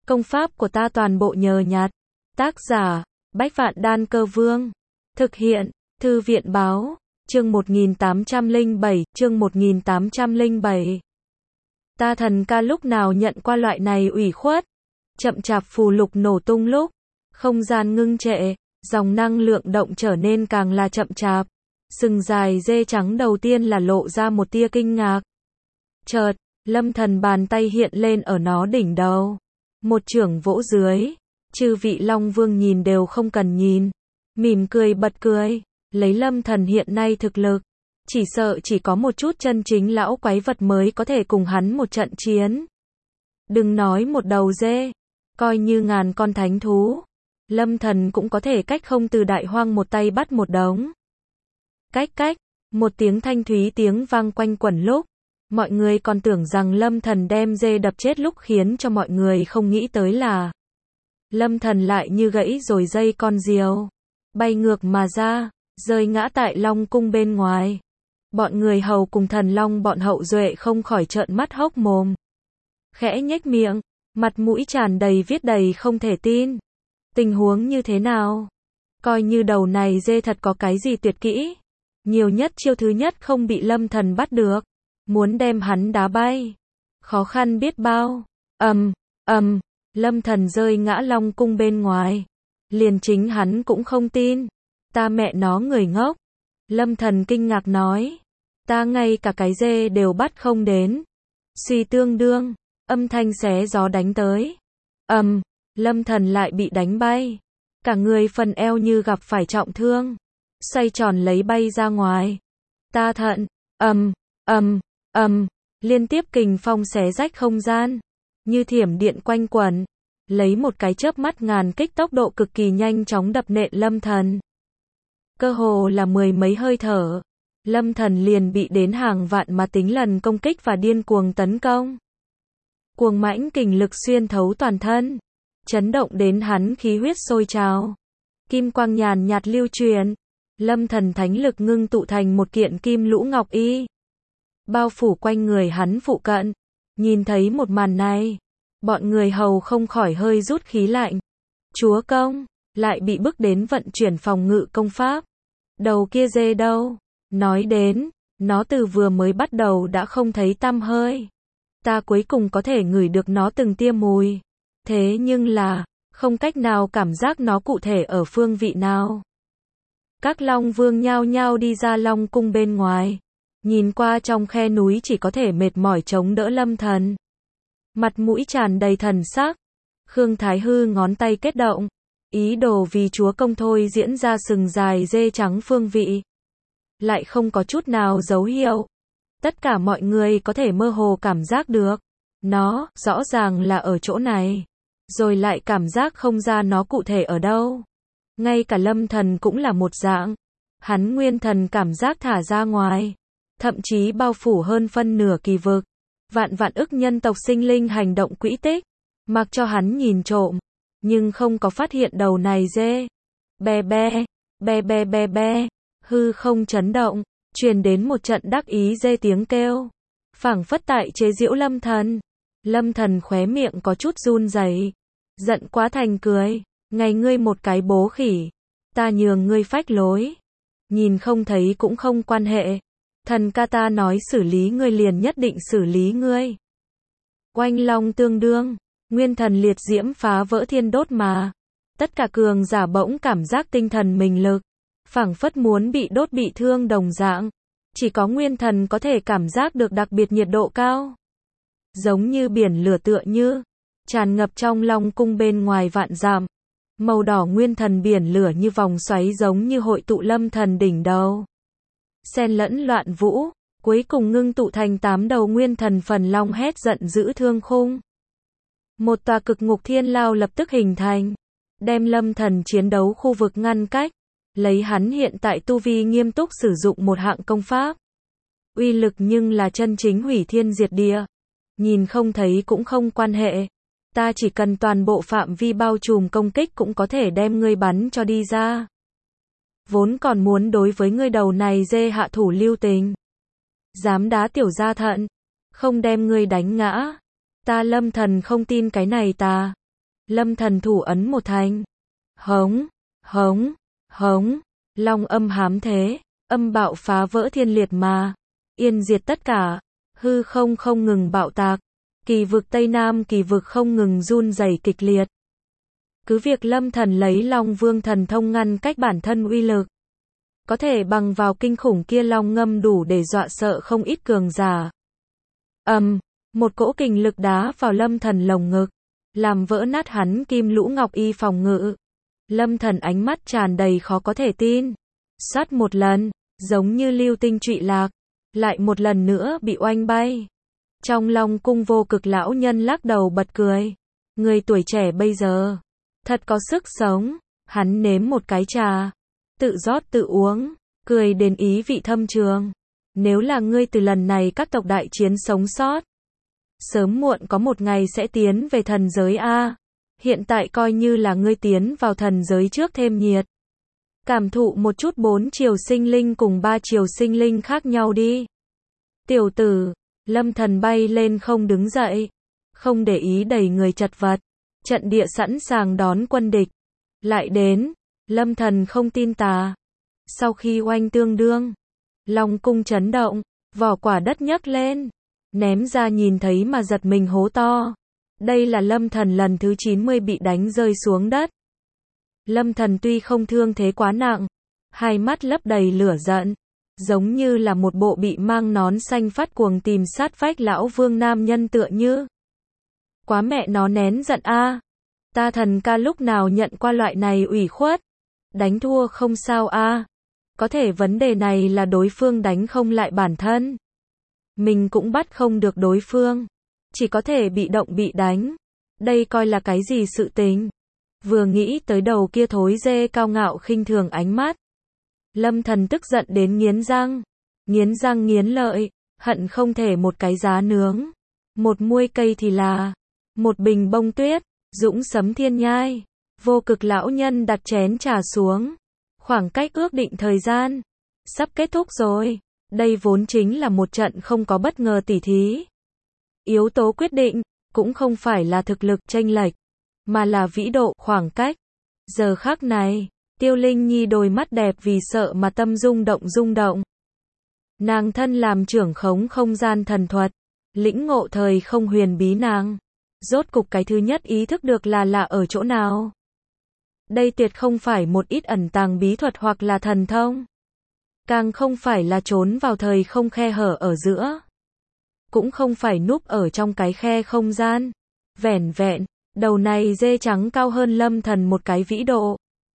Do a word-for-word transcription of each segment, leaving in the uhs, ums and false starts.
Công pháp của ta toàn bộ nhờ nhặt. Tác giả, Bách Vạn Đan Cơ Vương. Thực hiện, Thư viện Báo. Chương một nghìn tám trăm lẻ bảy, chương một nghìn tám trăm lẻ bảy. Ta thần ca lúc nào nhận qua loại này ủy khuất. Chậm chạp phù lục nổ tung lúc. Không gian ngưng trệ, dòng năng lượng động trở nên càng là chậm chạp. Sừng dài dê trắng đầu tiên là lộ ra một tia kinh ngạc. Chợt, Lâm Thần bàn tay hiện lên ở nó đỉnh đầu. Một chưởng vỗ dưới. Chư vị Long Vương nhìn đều không cần nhìn. Mỉm cười bật cười. Lấy Lâm Thần hiện nay thực lực. Chỉ sợ chỉ có một chút chân chính lão quái vật mới có thể cùng hắn một trận chiến. Đừng nói một đầu dê. Coi như ngàn con thánh thú. Lâm Thần cũng có thể cách không từ đại hoang một tay bắt một đống. Cách cách. Một tiếng thanh thúy tiếng vang quanh quẩn lúc. Mọi người còn tưởng rằng Lâm Thần đem dê đập chết lúc khiến cho mọi người không nghĩ tới là Lâm Thần lại như gãy rồi dây con diều. Bay ngược mà ra, rơi ngã tại Long cung bên ngoài. Bọn người hầu cùng thần long bọn hậu duệ không khỏi trợn mắt hốc mồm. Khẽ nhếch miệng, mặt mũi tràn đầy viết đầy không thể tin. Tình huống như thế nào? Coi như đầu này dê thật có cái gì tuyệt kỹ. Nhiều nhất chiêu thứ nhất không bị Lâm Thần bắt được. Muốn đem hắn đá bay. Khó khăn biết bao. Ầm, ầm, Lâm Thần rơi ngã Long cung bên ngoài. Liền chính hắn cũng không tin. Ta mẹ nó người ngốc. Lâm Thần kinh ngạc nói. Ta ngay cả cái dê đều bắt không đến. Suy tương đương. Âm thanh xé gió đánh tới. Ầm, Lâm Thần lại bị đánh bay. Cả người phần eo như gặp phải trọng thương. Xoay tròn lấy bay ra ngoài. Ta thận. Ầm, ầm, ầm, liên tiếp kình phong xé rách không gian. Như thiểm điện quanh quẩn. Lấy một cái chớp mắt ngàn kích tốc độ cực kỳ nhanh chóng đập nện Lâm Thần. Cơ hồ là mười mấy hơi thở. Lâm Thần liền bị đến hàng vạn mà tính lần công kích và điên cuồng tấn công. Cuồng mãnh kình lực xuyên thấu toàn thân. Chấn động đến hắn khí huyết sôi trào. Kim quang nhàn nhạt lưu truyền. Lâm Thần thánh lực ngưng tụ thành một kiện kim lũ ngọc y. Bao phủ quanh người hắn phụ cận. Nhìn thấy một màn này. Bọn người hầu không khỏi hơi rút khí lạnh. Chúa công, lại bị bức đến vận chuyển phòng ngự công pháp. Đầu kia dê đâu? Nói đến, nó từ vừa mới bắt đầu đã không thấy tăm hơi. Ta cuối cùng có thể ngửi được nó từng tia mùi. Thế nhưng là, không cách nào cảm giác nó cụ thể ở phương vị nào. Các Long Vương nhao nhao đi ra Long cung bên ngoài. Nhìn qua trong khe núi chỉ có thể mệt mỏi chống đỡ Lâm Thần. Mặt mũi tràn đầy thần sắc. Khương Thái Hư ngón tay kết động. Ý đồ vì chúa công thôi diễn ra sừng dài dê trắng phương vị. Lại không có chút nào dấu hiệu. Tất cả mọi người có thể mơ hồ cảm giác được. Nó, rõ ràng là ở chỗ này. Rồi lại cảm giác không ra nó cụ thể ở đâu. Ngay cả Lâm Thần cũng là một dạng. Hắn nguyên thần cảm giác thả ra ngoài. Thậm chí bao phủ hơn phân nửa kỳ vực. Vạn vạn ức nhân tộc sinh linh hành động quỹ tích. Mặc cho hắn nhìn trộm. Nhưng không có phát hiện đầu này dê. Be be, be be be be. Hư không chấn động. Truyền đến một trận đắc ý dê tiếng kêu. Phảng phất tại chế giễu Lâm Thần. Lâm Thần khóe miệng có chút run rẩy. Giận quá thành cười. Ngày ngươi một cái bố khỉ. Ta nhường ngươi phách lối. Nhìn không thấy cũng không quan hệ. Thần ca ta nói xử lý ngươi liền nhất định xử lý ngươi. Oanh long tương đương. Nguyên thần liệt diễm phá vỡ thiên đốt mà. Tất cả cường giả bỗng cảm giác tinh thần mình lực. Phảng phất muốn bị đốt bị thương đồng dạng. Chỉ có nguyên thần có thể cảm giác được đặc biệt nhiệt độ cao. Giống như biển lửa tựa như. Tràn ngập trong Long cung bên ngoài vạn dặm. Màu đỏ nguyên thần biển lửa như vòng xoáy giống như hội tụ Lâm Thần đỉnh đầu. Xen lẫn loạn vũ. Cuối cùng ngưng tụ thành tám đầu nguyên thần phần long hét giận dữ thương khung. Một tòa cực ngục thiên lao lập tức hình thành. Đem Lâm Thần chiến đấu khu vực ngăn cách. Lấy hắn hiện tại tu vi nghiêm túc sử dụng một hạng công pháp. Uy lực nhưng là chân chính hủy thiên diệt địa. Nhìn không thấy cũng không quan hệ. Ta chỉ cần toàn bộ phạm vi bao trùm công kích cũng có thể đem ngươi bắn cho đi ra. Vốn còn muốn đối với ngươi đầu này dê hạ thủ lưu tình. Dám đá tiểu gia thận. Không đem ngươi đánh ngã. Ta Lâm Thần không tin cái này ta. Lâm Thần thủ ấn một thành. Hống, hống, hống, long âm hám thế, âm bạo phá vỡ thiên liệt mà, yên diệt tất cả, hư không không ngừng bạo tạc, kỳ vực Tây Nam kỳ vực không ngừng run rẩy kịch liệt. Cứ việc Lâm Thần lấy Long Vương thần thông ngăn cách bản thân uy lực, có thể bằng vào kinh khủng kia long ngâm đủ để dọa sợ không ít cường giả. Ầm, um, một cỗ kình lực đá vào Lâm Thần lồng ngực, làm vỡ nát hắn kim lũ ngọc y phòng ngự. Lâm Thần ánh mắt tràn đầy khó có thể tin. Xoát một lần, giống như lưu tinh trụy lạc, lại một lần nữa bị oanh bay. Trong Long cung Vô Cực lão nhân lắc đầu bật cười. Người tuổi trẻ bây giờ, thật có sức sống. Hắn nếm một cái trà, tự rót tự uống, cười đến ý vị thâm trường. Nếu là ngươi từ lần này các tộc đại chiến sống sót, sớm muộn có một ngày sẽ tiến về thần giới a. Hiện tại coi như là ngươi tiến vào thần giới trước thêm nhiệt. Cảm thụ một chút bốn chiều sinh linh cùng ba chiều sinh linh khác nhau đi. Tiểu tử, Lâm Thần bay lên không đứng dậy, không để ý đầy người chật vật, trận địa sẵn sàng đón quân địch. Lại đến, Lâm Thần không tin tà. Sau khi oanh tương đương, Long cung chấn động, vỏ quả đất nhấc lên, ném ra nhìn thấy mà giật mình hố to. Đây là Lâm Thần lần thứ chín mươi bị đánh rơi xuống đất. Lâm Thần tuy không thương thế quá nặng, hai mắt lấp đầy lửa giận, giống như là một bộ bị mang nón xanh phát cuồng tìm sát vách lão vương nam nhân tựa như. Quá mẹ nó nén giận a. À. Ta thần ca lúc nào nhận qua loại này ủy khuất. Đánh thua không sao a. À. Có thể vấn đề này là đối phương đánh không lại bản thân. Mình cũng bắt không được đối phương. Chỉ có thể bị động bị đánh. Đây coi là cái gì sự tình. Vừa nghĩ tới đầu kia thối dê cao ngạo khinh thường ánh mắt. Lâm Thần tức giận đến nghiến răng. Nghiến răng nghiến lợi. Hận không thể một cái giá nướng. Một muôi cây thì là. Một bình bông tuyết. Dũng sấm thiên nhai. Vô Cực lão nhân đặt chén trà xuống. Khoảng cách ước định thời gian. Sắp kết thúc rồi. Đây vốn chính là một trận không có bất ngờ tỉ thí. Yếu tố quyết định, cũng không phải là thực lực chênh lệch, mà là vĩ độ, khoảng cách. Giờ khắc này, Tiêu Linh Nhi đôi mắt đẹp vì sợ mà tâm rung động rung động. Nàng thân làm trưởng khống không gian thần thuật, lĩnh ngộ thời không huyền bí nàng. Rốt cục cái thứ nhất ý thức được là lạ ở chỗ nào. Đây tuyệt không phải một ít ẩn tàng bí thuật hoặc là thần thông. Càng không phải là trốn vào thời không khe hở ở giữa. Cũng không phải núp ở trong cái khe không gian. Vẻn vẹn, đầu này dê trắng cao hơn Lâm Thần một cái vĩ độ.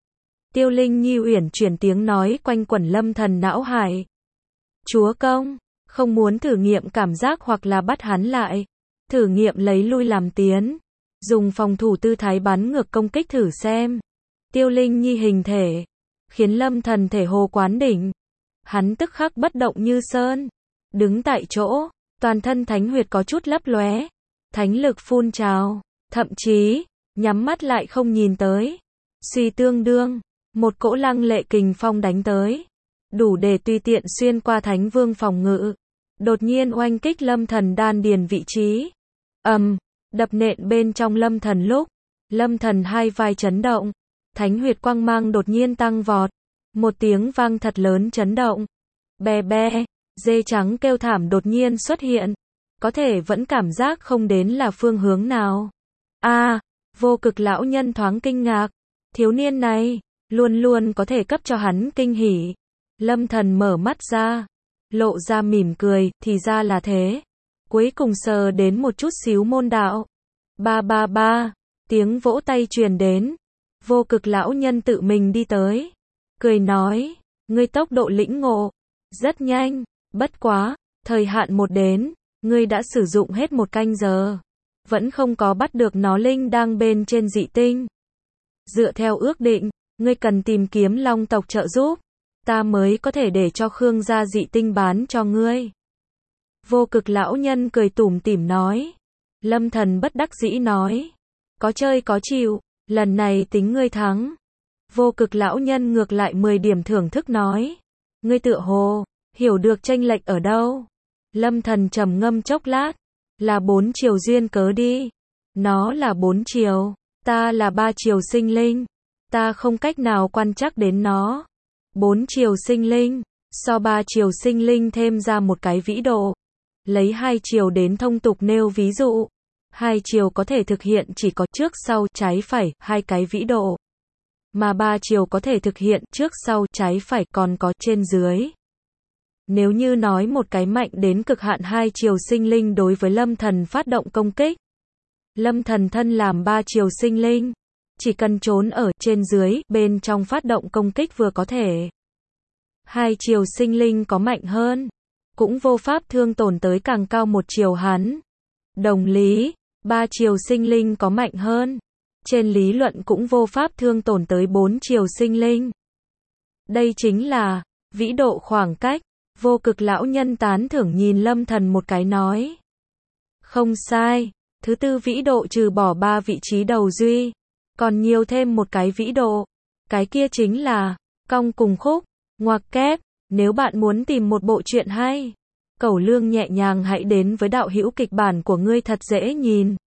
Tiêu Linh Nhi uyển chuyển tiếng nói quanh quẩn Lâm Thần não hải. Chúa công, không muốn thử nghiệm cảm giác hoặc là bắt hắn lại. Thử nghiệm lấy lui làm tiến. Dùng phòng thủ tư thái bắn ngược công kích thử xem. Tiêu Linh Nhi hình thể, khiến Lâm Thần thể hồ quán đỉnh. Hắn tức khắc bất động như sơn. Đứng tại chỗ, toàn thân thánh huyệt có chút lấp lóe. Thánh lực phun trào, thậm chí, nhắm mắt lại không nhìn tới. Suy tương đương, một cỗ lăng lệ kình phong đánh tới. Đủ để tùy tiện xuyên qua thánh vương phòng ngự. Đột nhiên oanh kích Lâm Thần đan điền vị trí. Ầm, um, đập nện bên trong Lâm Thần lúc. Lâm Thần hai vai chấn động. Thánh huyệt quang mang đột nhiên tăng vọt. Một tiếng vang thật lớn chấn động. Bè bè, dê trắng kêu thảm đột nhiên xuất hiện. Có thể vẫn cảm giác không đến là phương hướng nào. A, à, Vô Cực lão nhân thoáng kinh ngạc. Thiếu niên này, luôn luôn có thể cấp cho hắn kinh hỉ. Lâm Thần mở mắt ra, lộ ra mỉm cười, thì ra là thế. Cuối cùng sờ đến một chút xíu môn đạo. Ba ba ba, tiếng vỗ tay truyền đến. Vô Cực lão nhân tự mình đi tới. Cười nói, ngươi tốc độ lĩnh ngộ rất nhanh, bất quá, thời hạn một đến, ngươi đã sử dụng hết một canh giờ. Vẫn không có bắt được nó linh đang bên trên dị tinh. Dựa theo ước định, ngươi cần tìm kiếm long tộc trợ giúp. Ta mới có thể để cho Khương gia dị tinh bán cho ngươi. Vô Cực lão nhân cười tủm tỉm nói. Lâm Thần bất đắc dĩ nói. Có chơi có chịu, lần này tính ngươi thắng. Vô Cực lão nhân ngược lại mười điểm thưởng thức nói. Ngươi tựa hồ, hiểu được chênh lệch ở đâu. Lâm Thần trầm ngâm chốc lát. Là bốn chiều duyên cớ đi. Nó là bốn chiều. Ta là ba chiều sinh linh. Ta không cách nào quan trắc đến nó. Bốn chiều sinh linh. So ba chiều sinh linh thêm ra một cái vĩ độ. Lấy hai chiều đến thông tục nêu ví dụ. Hai chiều có thể thực hiện chỉ có trước sau trái phải hai cái vĩ độ. Mà ba chiều có thể thực hiện trước sau trái phải còn có trên dưới. Nếu như nói một cái mạnh đến cực hạn hai chiều sinh linh đối với Lâm Thần phát động công kích. Lâm Thần thân làm ba chiều sinh linh. Chỉ cần trốn ở trên dưới bên trong phát động công kích vừa có thể. Hai chiều sinh linh có mạnh hơn. Cũng vô pháp thương tổn tới càng cao một chiều hắn. Đồng lý, ba chiều sinh linh có mạnh hơn. Trên lý luận cũng vô pháp thương tổn tới bốn chiều sinh linh. Đây chính là vĩ độ khoảng cách. Vô Cực lão nhân tán thưởng nhìn Lâm Thần một cái nói. Không sai, thứ tư vĩ độ trừ bỏ ba vị trí đầu duy. Còn nhiều thêm một cái vĩ độ. Cái kia chính là cong cùng khúc, ngoặc kép. Nếu bạn muốn tìm một bộ truyện hay, Cẩu Lương nhẹ nhàng hãy đến với đạo hữu kịch bản của ngươi thật dễ nhìn.